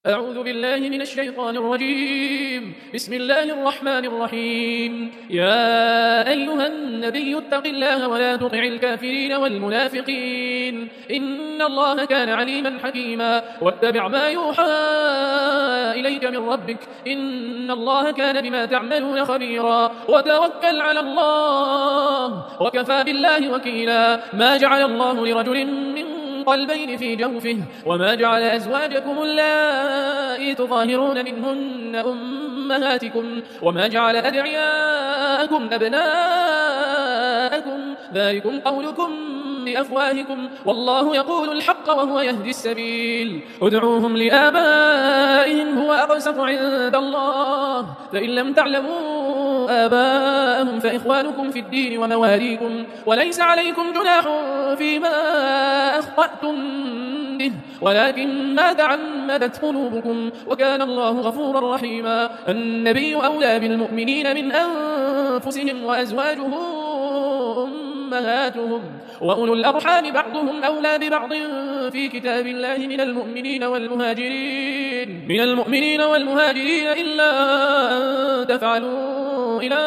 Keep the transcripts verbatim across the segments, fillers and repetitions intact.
أعوذ بالله من الشيطان الرجيم. بسم الله الرحمن الرحيم. يا أيها النبي اتق الله ولا تطع الكافرين والمنافقين إن الله كان عليما حكيما واتبع ما يوحى إليك من ربك إن الله كان بما تعملون خبيرا وتوكل على الله وكفى بالله وكيلا. ما جعل الله لرجل من قلبين في جوفه وما جعل أزواجكم اللائي تظاهرون منهن أمهاتكم وما جعل أدعياءكم أبناءكم ذلكم قولكم بأفواهكم والله يقول الحق وهو يهدي السبيل. ادعوهم لآبائهم هو أقسط عند الله فإن لم تعلموا آباءهم فإخوانكم في الدين ومواليكم وليس عليكم جناح فيما أخطأتم به ولكن ما تعمدت قلوبكم وكان الله غفورا رحيما. النبي أولى بالمؤمنين من أنفسهم وأزواجه أمهاتهم وأولو الأرحام بعضهم أولى ببعض في كتاب الله من المؤمنين والمهاجرين من المؤمنين والمهاجرين إلا أن تفعلوا إلى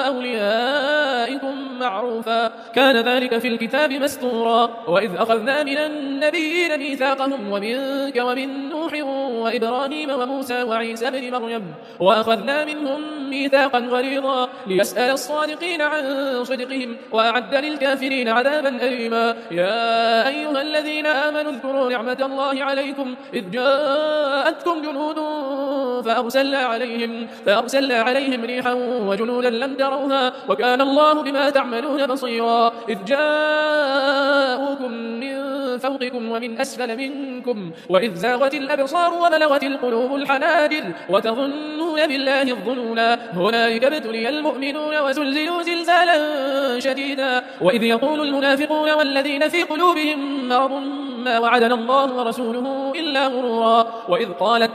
أوليائكم معروفا كان ذلك في الكتاب مسطورا. وإذ أخذنا من النبيين ميثاقهم ومنك ومن نوح وإبراهيم وموسى وعيسى بن مريم وأخذنا منهم ميثاقا غليظا ليسأل الصادقين عن صدقهم وأعد للكافرين عذابا أليما. يا أيها الذين آمنوا اذكروا نعمة الله عليكم إذ جاءتكم جنود فأرسلنا عليهم, فأرسلنا عليهم ريحا وجنودا لم تروها وكان الله بما تعملون بصيرا. إذ جاءوكم من فوقكم ومن أسفل منكم وإذ زاغت الأبصار وبلغت القلوب الحناجر وتظنون بالله الظنونا هنالك ابتلي المؤمنون وزلزلوا زلزالا شديدا. وإذ يقول المنافقون والذين في قلوبهم مرض ما وعدنا الله ورسوله إلا غرورا. وإذ قالت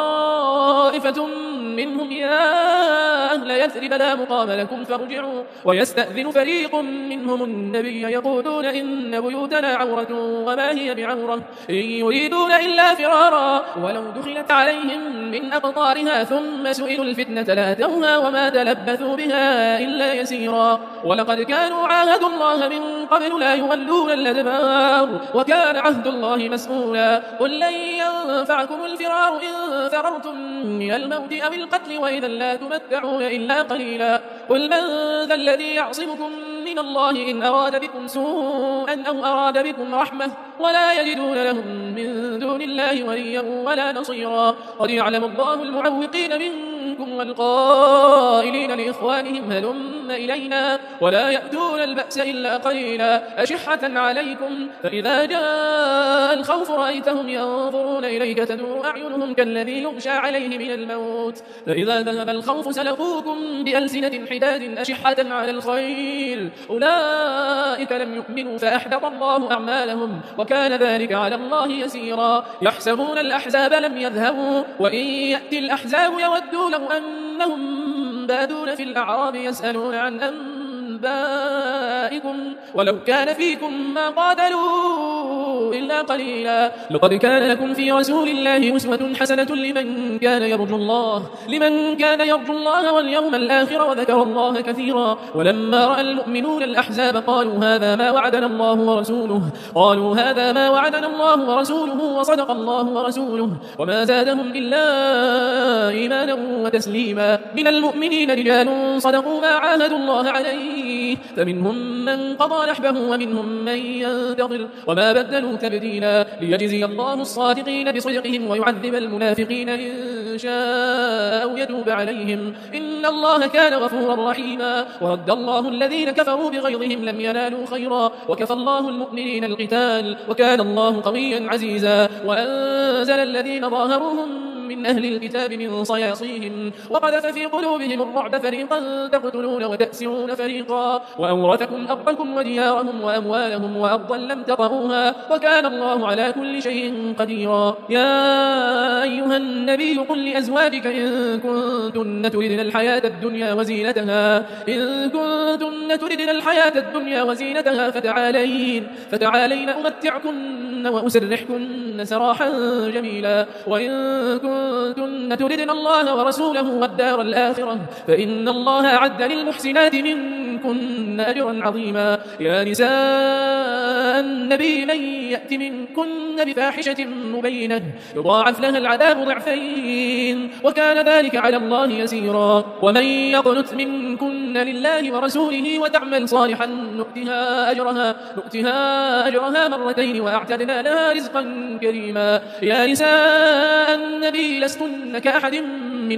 طائفة منهم يا أهل يثرب لا مقام لكم فارجعوا ويستأذن فريق منهم النبي يقولون إن بيوتنا عورة وما هي بعورة إن يريدون إلا فرارا ولو دخلت عليهم من أقطارها ثم سئلوا الفتنة لاتوها وما تلبثوا بها إلا يسيرا. ولقد كانوا عاهدوا الله من قبل لا يولون الأدبار وكان عهد الله مسؤولا. قل لن ينفعكم الفرار إن فررتم من الموت أو القتل وإذا لا تمتعون إلا قليلا. قل من ذا الذي يعصمكم من الله إن أراد بكم سوءا أو أراد بكم رحمة ولا يجدون لهم من دون الله وليا ولا نصيرا. قد يعلم الله المعوقين منكم والقائلين لإخوانهم هلم إلينا ولا يأتون البأس إلا قليلا أشحة عليكم فإذا جاء الخوف رأيتهم ينظرون إليك تدور أعينهم كالذي يغشى عليه من الموت فإذا ذهب الخوف سلقوكم بألسنة حداد أشحة على الخير أولئك لم يؤمنوا فأحبط الله أعمالهم وكان ذلك على الله يسيرا. يحسبون الأحزاب لم يذهبوا وإن يأتي الأحزاب يودوا لو أنهم بادون في الأعراب يسألون عن أنبائكم ولو كان فيكم ما قاتلوا إلا قليلا. لقد كان لكم في رسول الله أسوة حسنة لمن كان يرجو الله لمن كان يرجو الله واليوم الآخر وذكر الله كثيرا. ولما رأى المؤمنون الأحزاب قالوا هذا ما وعدنا الله ورسوله قالوا هذا ما وعدنا الله ورسوله وصدق الله ورسوله وما زادهم إلا إيمانا وتسليما. من المؤمنين رجال صدقوا ما عاهدوا الله عليه فمنهم من قضى نحبه ومنهم من ينتظر وما بدلوا تبديلا. ليجزي الله الصادقين بصدقهم ويعذب المنافقين إن شاء أو يتوب عليهم إن الله كان غفورا رحيما. ورد الله الذين كفروا بغيظهم لم ينالوا خيرا وكفى الله المؤمنين القتال وكان الله قويا عزيزا. وأنزل الذين ظاهروهم من أهل الكتاب من صياصيهم وقذف في قلوبهم الرعب فريقا تقتلون وتأسرون فريقا وأورثكم أرضكم وديارهم وأموالهم وأرضا لم تطئوها وكان الله على كل شيء قديرا. يا أيها الناس النبي قل لأزواجك إن كنتن تردن الحياة الدنيا وزينتها إن كنتن تردن الحياة الدنيا وزينتها فتعالين فتعالين أمتعكن وأسرحكن سراحا جميلا وإن كنتن تردن الله ورسوله والدار الآخرة فإن الله أعد للمحسنات منكن أجرا عظيما. يا نساء النبي من يأت منكن بفاحشة مبينة يضاعف لها العذاب ضعفين وكان ذلك على الله يسيرا. ومن يقنت منكن لله ورسوله وتعمل صالحا نؤتها أجرها, نؤتها أجرها مرتين وأعتدنا لها رزقا كريما. يا نساء النبي لستن كأحد من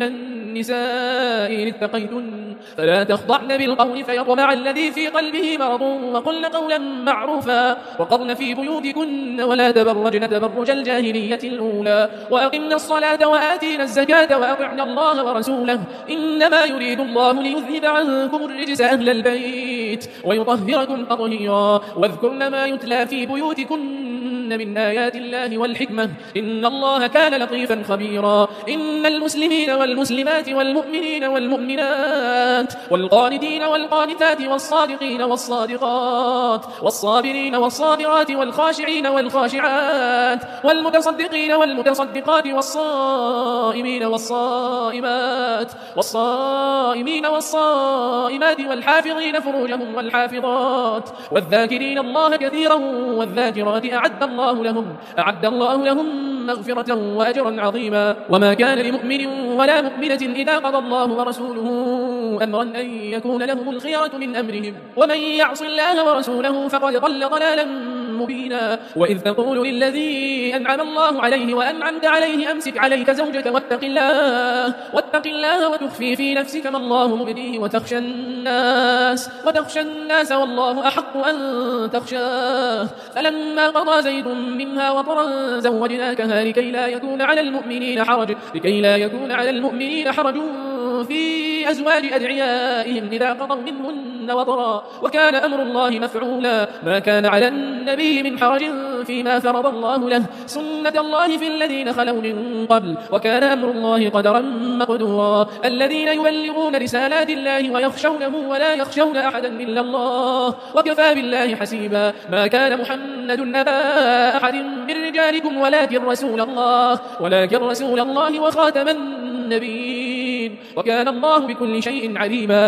النساء إن اتقيتن فلا تخضعن بالقول فيطمع الذي في قلبه مرض وقلن قولا معروفا وقرن في بيوتكن ولا تبرجن تبرج الجاهلية الأولى وأقمن الصلاة وآتينا الزكاة وأطعن الله ورسوله إنما يريد الله ليذهب عنكم الرجس أهل البيت ويطهركم تطهيرا واذكرن ما يتلى في بيوتكن من آيات الله والحكمة إن الله كان لطيفا خبيرا. إن المسلمين والمسلمات والمؤمنين والمؤمنات والقانتين والقانتات والصادقين والصادقات والصابرين والصابرات والخاشعين والخاشعات والمتصدقين والمتصدقات والصائمين والصائمات والصائمين والصائمات والحافظين فروجهم والحافظات والذاكرين الله كثيرا والذاكرات أعد الله لهم أعد الله لهم مغفرة وأجرا عظيما. وما كان لمؤمن ولا مؤمنة إذا قضى الله ورسوله أمرا أن يكون لهم الخيرة من أمرهم ومن يعص الله ورسوله فقد ضل ضلالا مبينا. وإذ تقول للذي أنعم الله عليه وأنعمت عليه أمسك عليك زوجك واتق الله واتق الله وتخفي في نفسك ما الله مبديه وتخشى الناس وتخشى الناس والله أحق أن تخشاه فلما قضى زيد منها وطرا زوجناكها لكي لا يكون على المؤمنين حرج لكي لا يكون على المؤمنين حرج في أزواج أدعيائهم إذا قضوا منهن وطرا وكان أمر الله مفعولا. ما كان على النبي من حرج فيما فرض الله له سنة الله في الذين خلوا من قبل وكان أمر الله قدرا مقدورا. الذين يبلغون رسالات الله ويخشونه ولا يخشون أحدا إلا الله وكفى بالله حسيبا. ما كان محمد أبا أحد من رجالكم ولكن رسول الله ولكن رسول الله وخاتم النبيين وكان الله بكل شيء عليما.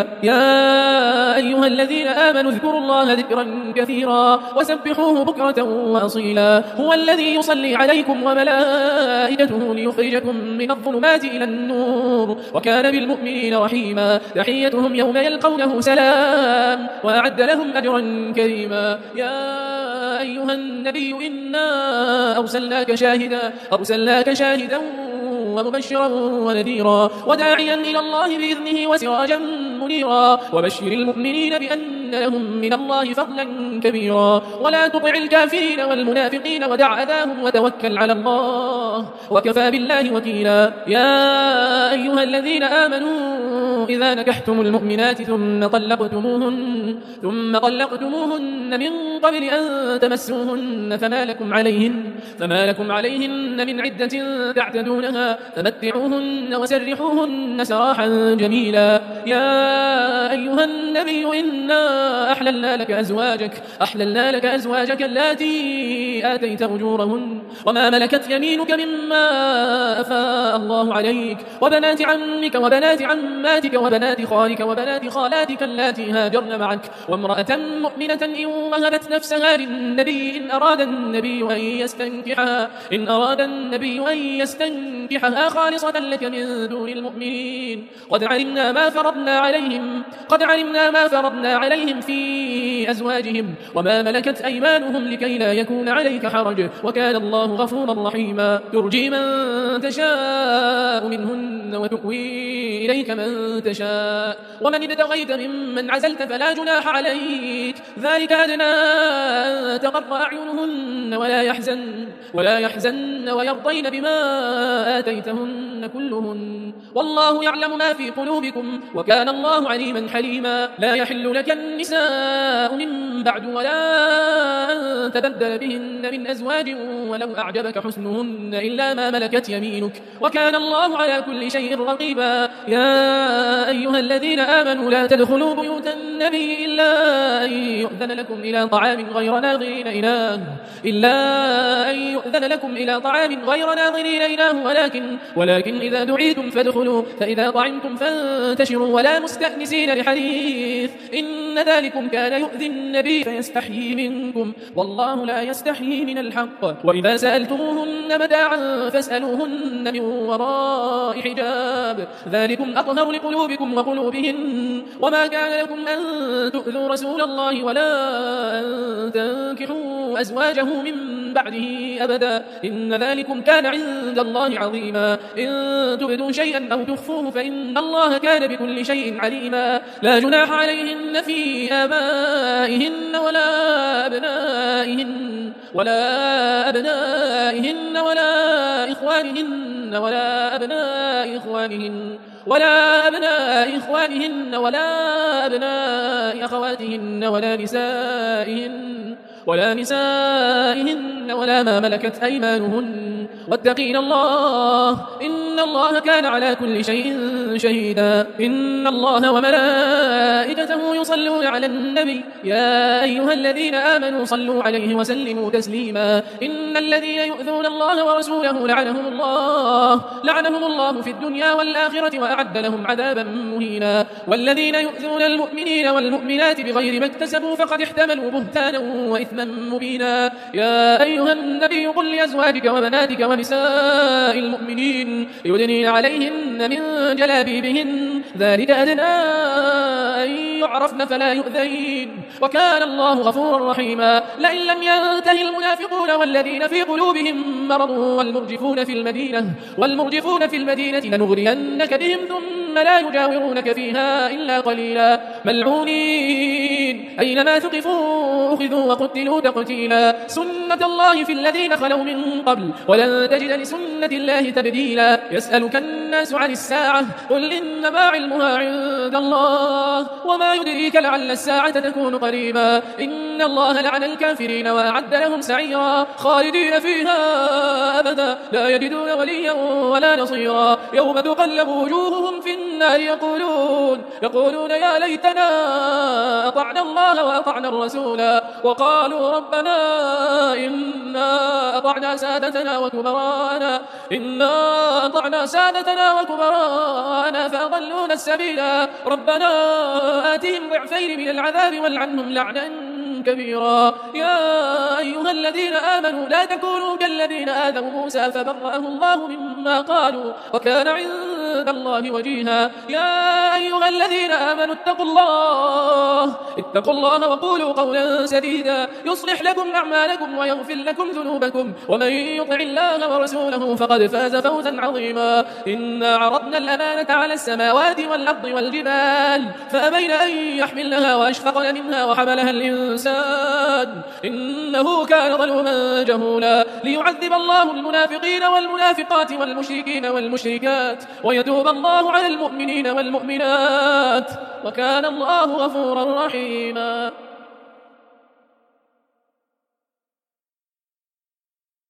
يا أيها الذين آمنوا اذكروا الله ذكرا كثيرا وسبحوه بكرة وأصيلا. هو الذي يصلي عليكم وملائكته ليخرجكم من الظلمات إلى النور وكان بالمؤمنين رحيما. تحيتهم يوم يلقونه سلام وأعد لهم أجرا كريما. يا أيها النبي إنا أرسلناك شاهدا أرسلناك شاهدا ومبشرا ونذيرا وداعيا إلى الله بإذنه وسراجا منيرا وبشر المؤمنين بأن لهم من الله فضلا كبيرا. ولا تطع الكافرين والمنافقين ودع أذاهم وتوكل على الله وكفى بالله وكيلا. يا أيها الذين آمنوا إذا نكحتم المؤمنات ثم طلقتموهن ثم طلقتموهن من قبل أن تمسوهن فما لكم عليهن فما لكم عليهن من عدة تعتدونها فمتعوهن وسرحوهن سراحا جميلا. يا أيها النبي إنا أحللنا لك أزواجك أحللنا لك أزواجك اللاتي آتيت أجورهن وما ملكت يمينك مما أفاء الله عليك وبنات عمك وبنات عماتك وبنات خالك وبنات خالاتك اللاتي هاجرن معك وامرأة مؤمنة إن وهبت نفسها للنبي إن أراد النبي أن يستنكحها إن أراد النبي أن يستنكحها خالصة لك من دون المؤمنين. قد علمنا ما فرضنا عليهم قد علمنا ما فرضنا عليهم في أزواجهم وما ملكت أيمانهم لكي لا يكون عليك حرج وكان الله غفورا رحيما. ترجي من تشاء منهن وتؤوي إليك من تشاء ومن ابتغيت ممن عزلت فلا جناح عليك ذلك أدنى أن تقر أعينهن ولا يحزن ولا يحزن ويرضين بما آتيتهن تعلموهن كلهن والله يعلم ما في قلوبكم وكان الله عليما حليما. لا يحل لك النساء من بعد ولا أن تبدل بهن من أزواج ولو أعجبك حسنهن إلا ما ملكت يمينك وكان الله على كل شيء رقيبا. يا أيها الذين آمنوا لا تدخلوا بيوت النبي إلا أن يؤذن لكم إلى طعام غير ناظرين إناه إلا أن يؤذن لكم إلى طعام غير ناظرين إناه ولكن ولكن إذا دعيتم فادخلوا فإذا طعمتم فانتشروا ولا مستأنسين لحديث إن ذلكم كان يؤذي النبي فيستحيي منكم والله لا يستحيي من الحق. وإذا سألتموهن متاعا فاسألوهن من وراء حجاب ذلكم أطهر لقلوبكم وقلوبهن وما كان لكم أن تؤذوا رسول الله ولا أن تنكحوا أزواجه من بعده أبدا إن ذلكم كان عند الله عظيما. إن تبدوا شيئا أو تخفوه فإن الله كان بكل شيء عليما. لا جناح عليهن في آبائهن ولا أبنائهن ولا أبنائهن ولا إخوانهن ولا أبناء إخوانهن ولا أبناء إخوانهن ولا أبناء أخواتهن ولا نسائهن ولا نسائهن ولا ما ملكت أيمانهن واتقين الله إن الله كان على كل شيء شهيدا. إن الله وملائكته يصلون على النبي يا أيها الذين آمنوا صلوا عليه وسلموا تسليما. إن الذين يؤذون الله ورسوله لعنهم الله لعنهم الله في الدنيا والآخرة وأعد لهم عذابا مهينا. والذين يؤذون المؤمنين والمؤمنات بغير ما اكتسبوا فقد احتملوا بهتانا وإثما مبينا. يا أيها النبي قل لأزواجك وبناتك ونساء المؤمنين يدنين عليهن من جلابيبهن ذلك أدنى أن يعرفن فلا يؤذين وكان الله غفورا رحيما. لئن لم ينتهي المنافقون والذين في قلوبهم مرض والمرجفون في المدينة والمرجفون في المدينة لنغرينك بهم ثم لا يجاورونك فيها إلا قليلا ملعونين أينما ثقفوا أخذوا وقتلوا تقتيلا. سنة الله في الذين خلوا من قبل ولن تجد لسنة الله تبديلا. يسألك الناس عن الساعة قل إنما علمها عند الله وما يدريك لعل الساعة تكون قريبا. إن الله لعن الكافرين وأعد لهم سعيرا خالدين فيها أبدا لا يجدون وليا ولا نصيرا. يوم تقلب وجوههم في النار يقولون يقولون يا ليتنا أطعنا الله وأطعنا الرسولا وقالوا ربنا إنا أطعنا سادتنا وكبراءنا إنا أطعنا سادتنا وكبراءنا فأضلونا السبيلا ربنا آتهم ضعفين من العذاب والعنهم لعنا كبيرا. يا أيها الذين آمنوا لا تكونوا كالذين آذوا موسى فبرأه الله مما قالوا وكان عند الله وجيها. يا أيها الذين آمنوا اتقوا الله اتقوا الله وقولوا قولا سديدا يصلح لكم أعمالكم ويغفر لكم ذنوبكم ومن يطع الله ورسوله فقد فاز فوزا عظيما. إنا عرضنا الأمانة على السماوات والأرض والجبال فأبين أن يحملنها وأشفقن منها وحملها الإنسان إنه كان ظلوما جهولا. ليعذب الله المنافقين والمنافقات والمشركين والمشركات ويتوب الله على المؤمنين والمؤمنات وكان الله غفورا رحيما.